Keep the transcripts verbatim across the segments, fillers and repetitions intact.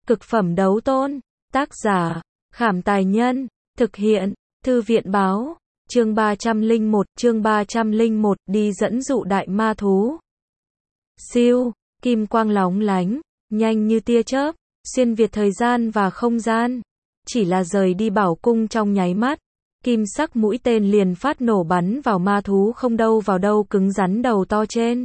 Cực phẩm đấu tôn. Tác giả, Khảm Tài Nhân. Thực hiện, Thư viện Báo. Chương ba trăm lẻ một, chương ba trăm lẻ một, đi dẫn dụ đại ma thú. Siêu, kim quang lóng lánh, nhanh như tia chớp, xuyên việt thời gian và không gian. Chỉ là rời đi bảo cung trong nháy mắt, kim sắc mũi tên liền phát nổ bắn vào ma thú không đâu vào đâu cứng rắn đầu to trên.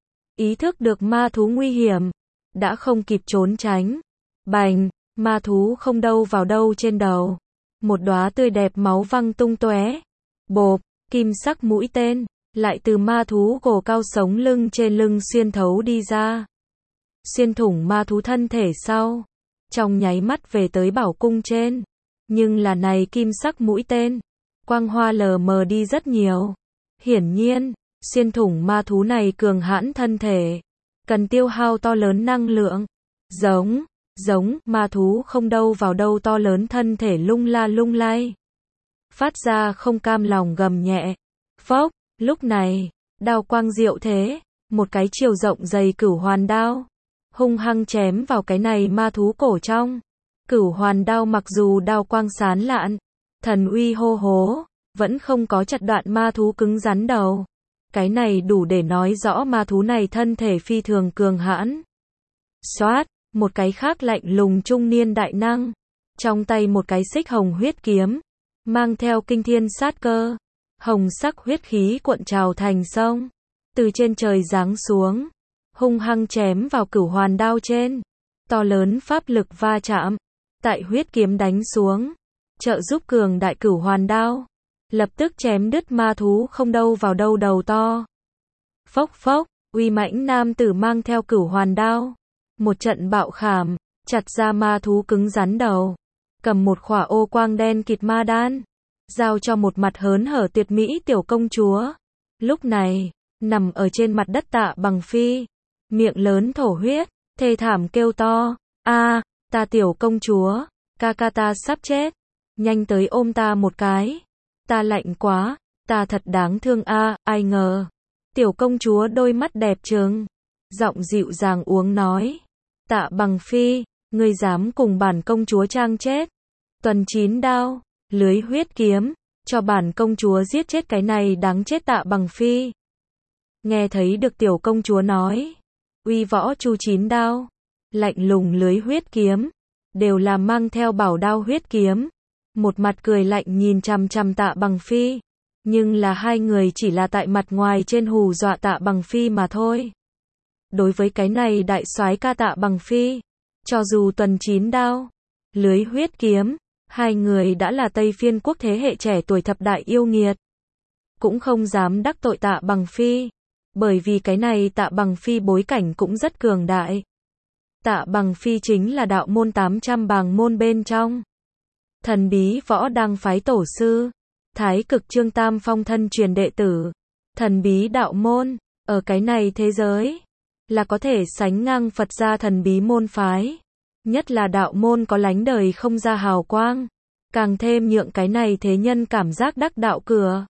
Ý thức được ma thú nguy hiểm, đã không kịp trốn tránh. Bành, ma thú không đâu vào đâu trên đầu. Một đóa tươi đẹp máu văng tung tóe. Bộp, kim sắc mũi tên, lại từ ma thú gồ cao sống lưng trên lưng xuyên thấu đi ra. Xuyên thủng ma thú thân thể sau. Trong nháy mắt về tới bảo cung trên. Nhưng là này kim sắc mũi tên. Quang hoa lờ mờ đi rất nhiều. Hiển nhiên, xuyên thủng ma thú này cường hãn thân thể. Cần tiêu hao to lớn năng lượng. Giống, giống, ma thú không đâu vào đâu to lớn thân thể lung la lung lay. Phát ra không cam lòng gầm nhẹ. Phốc, lúc này, đao quang diệu thế. Một cái chiều rộng dày cửu hoàn đao. Hung hăng chém vào cái này ma thú cổ trong. Cửu hoàn đao mặc dù đao quang sán lạn, thần uy hô hố, vẫn không có chặt đoạn ma thú cứng rắn đầu. Cái này đủ để nói rõ ma thú này thân thể phi thường cường hãn. Xoát, một cái khác lạnh lùng trung niên đại năng. Trong tay một cái xích hồng huyết kiếm, mang theo kinh thiên sát cơ. Hồng sắc huyết khí cuộn trào thành sông, từ trên trời giáng xuống, hung hăng chém vào cửu hoàn đao trên. To lớn pháp lực va chạm, tại huyết kiếm đánh xuống, trợ giúp cường đại cửu hoàn đao, lập tức chém đứt ma thú không đâu vào đâu đầu to. Phốc phốc, uy mãnh nam tử mang theo cửu hoàn đao, một trận bạo khảm, chặt ra ma thú cứng rắn đầu, cầm một khỏa ô quang đen kịt ma đan, giao cho một mặt hớn hở tuyệt mỹ tiểu công chúa. Lúc này, nằm ở trên mặt đất Tạ Bằng Phi, miệng lớn thổ huyết, thê thảm kêu to, a, ta tiểu công chúa, ca ca ta sắp chết, nhanh tới ôm ta một cái, ta lạnh quá, ta thật đáng thương a, ai ngờ. Tiểu công chúa đôi mắt đẹp trừng, giọng dịu dàng uống nói, Tạ Bằng Phi, ngươi dám cùng bản công chúa trang chết, tuần chín đao, lưới huyết kiếm, cho bản công chúa giết chết cái này đáng chết Tạ Bằng Phi. Nghe thấy được tiểu công chúa nói, uy võ chu chín đao, lạnh lùng lưới huyết kiếm, đều là mang theo bảo đao huyết kiếm, một mặt cười lạnh nhìn chằm chằm Tạ Bằng Phi, nhưng là hai người chỉ là tại mặt ngoài trên hù dọa Tạ Bằng Phi mà thôi. Đối với cái này đại soái ca Tạ Bằng Phi, cho dù tuần chín đao, lưới huyết kiếm, hai người đã là Tây Phiên quốc thế hệ trẻ tuổi thập đại yêu nghiệt, cũng không dám đắc tội Tạ Bằng Phi, bởi vì cái này Tạ Bằng Phi bối cảnh cũng rất cường đại. Tạ Bằng Phi chính là đạo môn tám trăm bàng môn bên trong thần bí võ đăng phái tổ sư, Thái Cực Trương Tam Phong thân truyền đệ tử. Thần bí đạo môn, ở cái này thế giới, là có thể sánh ngang Phật gia thần bí môn phái. Nhất là đạo môn có lánh đời không ra hào quang, càng thêm nhượng cái này thế nhân cảm giác đắc đạo cửa.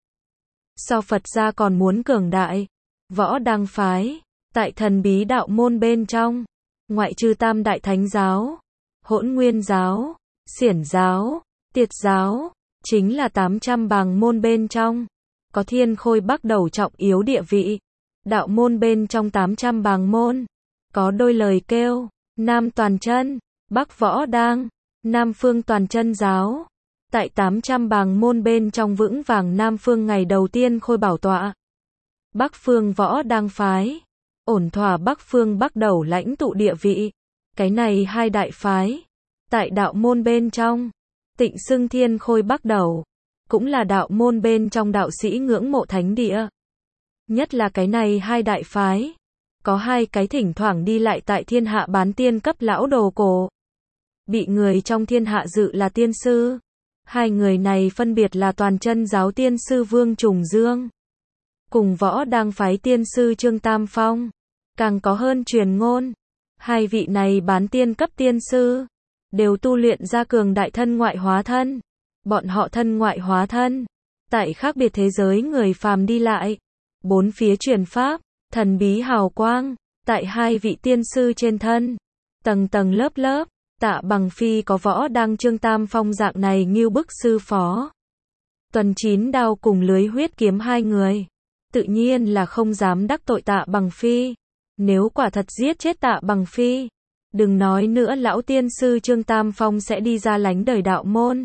So Phật gia còn muốn cường đại, võ đăng phái, tại thần bí đạo môn bên trong, ngoại trừ tam đại thánh giáo, hỗn nguyên giáo, xiển giáo, tiệt giáo, chính là tám trăm bàng môn bên trong, có thiên khôi bắc đầu trọng yếu địa vị. Đạo môn bên trong tám trăm bàng môn, có đôi lời kêu, Nam toàn chân, Bắc võ đang, Nam phương toàn chân giáo. Tại tám trăm bàng môn bên trong vững vàng Nam phương ngày đầu tiên khôi bảo tọa. Bắc phương võ đang phái, ổn thỏa Bắc phương bắc đầu lãnh tụ địa vị. Cái này hai đại phái, tại đạo môn bên trong, tịnh xưng thiên khôi bắc đầu, cũng là đạo môn bên trong đạo sĩ ngưỡng mộ thánh địa. Nhất là cái này hai đại phái, có hai cái thỉnh thoảng đi lại tại thiên hạ bán tiên cấp lão đồ cổ, bị người trong thiên hạ dự là tiên sư. Hai người này phân biệt là toàn chân giáo tiên sư Vương Trùng Dương, cùng võ đăng phái tiên sư Trương Tam Phong. Càng có hơn truyền ngôn, hai vị này bán tiên cấp tiên sư, đều tu luyện ra cường đại thân ngoại hóa thân. Bọn họ thân ngoại hóa thân, tại khác biệt thế giới người phàm đi lại, bốn phía truyền pháp, thần bí hào quang, tại hai vị tiên sư trên thân, tầng tầng lớp lớp, Tạ Bằng Phi có võ đăng Trương Tam Phong dạng này ngưu bức sư phó. Tuần Chín Đao cùng Lưới Huyết Kiếm hai người. Tự nhiên là không dám đắc tội Tạ Bằng Phi. Nếu quả thật giết chết Tạ Bằng Phi, đừng nói nữa lão tiên sư Trương Tam Phong sẽ đi ra lánh đời đạo môn.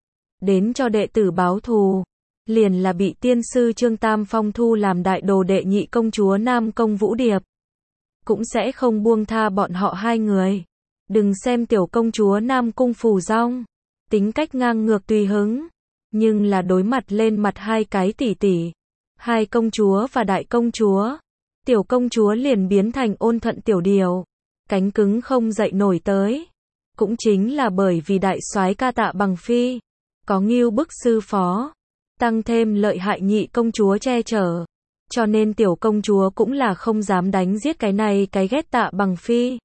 Đến cho đệ tử báo thù. Liền là bị tiên sư Trương Tam Phong thu làm đại đồ đệ nhị công chúa Nam Công Vũ Điệp. Cũng sẽ không buông tha bọn họ hai người. Đừng xem tiểu công chúa Nam Cung Phù Dong, tính cách ngang ngược tùy hứng, nhưng là đối mặt lên mặt hai cái tỷ tỷ, hai công chúa và đại công chúa, tiểu công chúa liền biến thành ôn thuận tiểu điều, cánh cứng không dậy nổi tới. Cũng chính là bởi vì đại soái ca Tạ Bằng Phi có ngưu bức sư phó, tăng thêm lợi hại nhị công chúa che chở, cho nên tiểu công chúa cũng là không dám đánh giết cái này cái ghét Tạ Bằng Phi.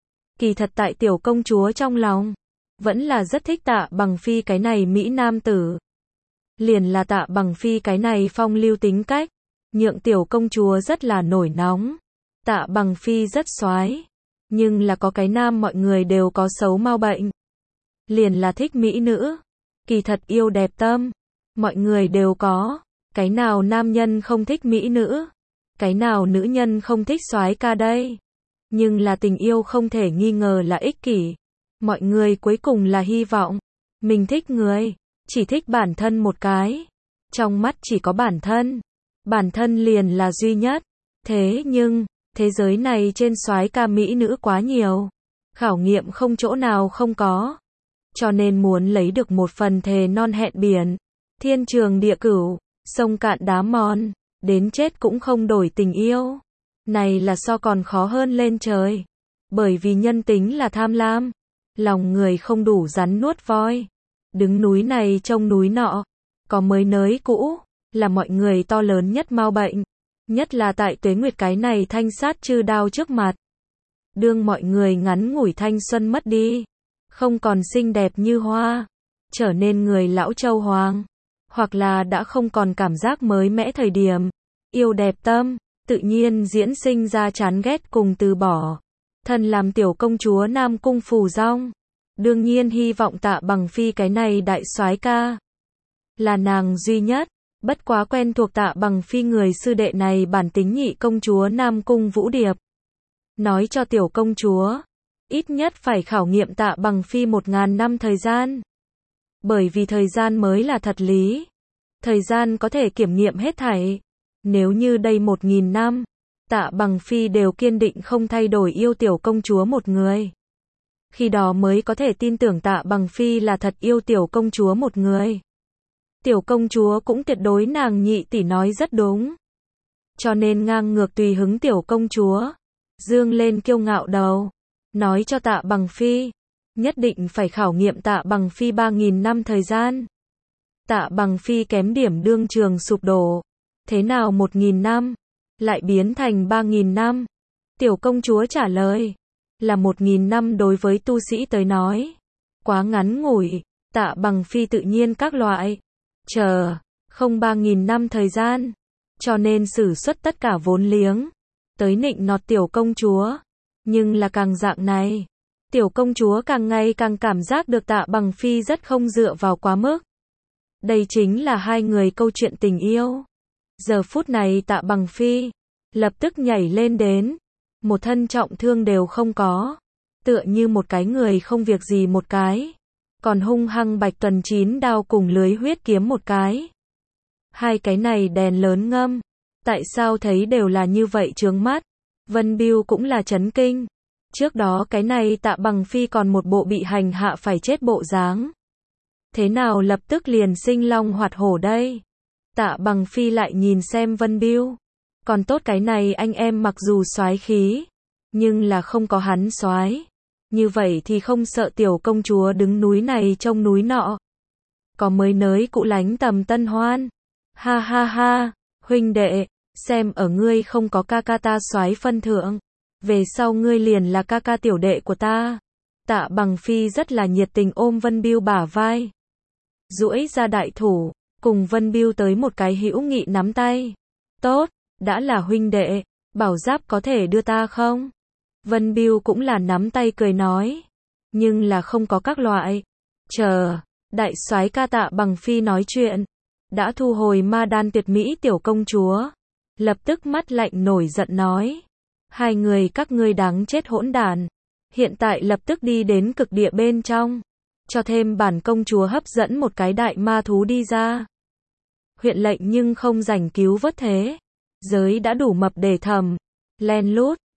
Kỳ thật tại tiểu công chúa trong lòng, vẫn là rất thích Tạ Bằng Phi cái này mỹ nam tử. Liền là Tạ Bằng Phi cái này phong lưu tính cách, nhượng tiểu công chúa rất là nổi nóng. Tạ Bằng Phi rất soái, nhưng là có cái nam mọi người đều có xấu mau bệnh. Liền là thích mỹ nữ, kỳ thật yêu đẹp tâm, mọi người đều có. Cái nào nam nhân không thích mỹ nữ? Cái nào nữ nhân không thích soái ca đây? Nhưng là tình yêu không thể nghi ngờ là ích kỷ. Mọi người cuối cùng là hy vọng mình thích người, chỉ thích bản thân một cái. Trong mắt chỉ có bản thân. Bản thân liền là duy nhất. Thế nhưng, thế giới này trên soái ca mỹ nữ quá nhiều. Khảo nghiệm không chỗ nào không có. Cho nên muốn lấy được một phần thề non hẹn biển, thiên trường địa cửu, sông cạn đá mòn, đến chết cũng không đổi tình yêu. Này là so còn khó hơn lên trời. Bởi vì nhân tính là tham lam. Lòng người không đủ rắn nuốt voi. Đứng núi này trông núi nọ. Có mới nới cũ. Là mọi người to lớn nhất mau bệnh. Nhất là tại Tuế Nguyệt cái này thanh sát chư đao trước mặt. Đương mọi người ngắn ngủi thanh xuân mất đi. Không còn xinh đẹp như hoa. Trở nên người lão châu hoàng. Hoặc là đã không còn cảm giác mới mẽ thời điểm. Yêu đẹp tâm. Tự nhiên diễn sinh ra chán ghét cùng từ bỏ. Thân làm tiểu công chúa Nam Cung Phù Dong. Đương nhiên hy vọng Tạ Bằng Phi cái này đại soái ca. Là nàng duy nhất. Bất quá quen thuộc Tạ Bằng Phi người sư đệ này bản tính nhị công chúa Nam Cung Vũ Điệp. Nói cho tiểu công chúa. Ít nhất phải khảo nghiệm Tạ Bằng Phi một ngàn năm thời gian. Bởi vì thời gian mới là thật lý. Thời gian có thể kiểm nghiệm hết thảy. Nếu như đây một nghìn năm, Tạ Bằng Phi đều kiên định không thay đổi yêu tiểu công chúa một người. Khi đó mới có thể tin tưởng Tạ Bằng Phi là thật yêu tiểu công chúa một người. Tiểu công chúa cũng tuyệt đối nàng nhị tỷ nói rất đúng. Cho nên ngang ngược tùy hứng tiểu công chúa. Dương lên kiêu ngạo đầu. Nói cho Tạ Bằng Phi. Nhất định phải khảo nghiệm Tạ Bằng Phi ba nghìn năm thời gian. Tạ Bằng Phi kém điểm đương trường sụp đổ. Thế nào một nghìn năm? Lại biến thành ba nghìn năm? Tiểu công chúa trả lời. Là một nghìn năm đối với tu sĩ tới nói. Quá ngắn ngủi. Tạ Bằng Phi tự nhiên các loại. Chờ. Không ba nghìn năm thời gian. Cho nên sử xuất tất cả vốn liếng. Tới nịnh nọt tiểu công chúa. Nhưng là càng dạng này. Tiểu công chúa càng ngày càng cảm giác được Tạ Bằng Phi rất không dựa vào quá mức. Đây chính là hai người câu chuyện tình yêu. Giờ phút này Tạ Bằng Phi lập tức nhảy lên đến. Một thân trọng thương đều không có. Tựa như một cái người không việc gì một cái. Còn hung hăng Bạch Tuần Chín Đao cùng Lưới Huyết Kiếm một cái. Hai cái này đèn lớn ngâm. Tại sao thấy đều là như vậy chướng mắt. Vân Biêu cũng là chấn kinh. Trước đó cái này Tạ Bằng Phi còn một bộ bị hành hạ phải chết bộ dáng. Thế nào lập tức liền sinh long hoạt hổ đây? Tạ Bằng Phi lại nhìn xem Vân Biêu. Còn tốt cái này anh em mặc dù soái khí, nhưng là không có hắn soái. Như vậy thì không sợ tiểu công chúa đứng núi này trông núi nọ. Có mới nới cũ lánh tầm tân hoan. Ha ha ha, huynh đệ, xem ở ngươi không có ca ca ta soái phân thượng. Về sau ngươi liền là ca ca tiểu đệ của ta. Tạ Bằng Phi rất là nhiệt tình ôm Vân Biêu bả vai. Duỗi ra đại thủ, cùng Vân Biêu tới một cái hữu nghị nắm tay. Tốt, đã là huynh đệ, bảo giáp có thể đưa ta không? Vân Biêu cũng là nắm tay cười nói. nhưng là không có các loại. Chờ, đại soái ca Tạ Bằng Phi nói chuyện, đã thu hồi ma đan tuyệt mỹ tiểu công chúa, lập tức mắt lạnh nổi giận nói, hai người các ngươi đáng chết hỗn đản, hiện tại lập tức đi đến cực địa bên trong, cho thêm bản công chúa hấp dẫn một cái đại ma thú đi ra. Huyện lệnh nhưng không rảnh cứu vớt thế giới đã đủ mập để thầm, len lút,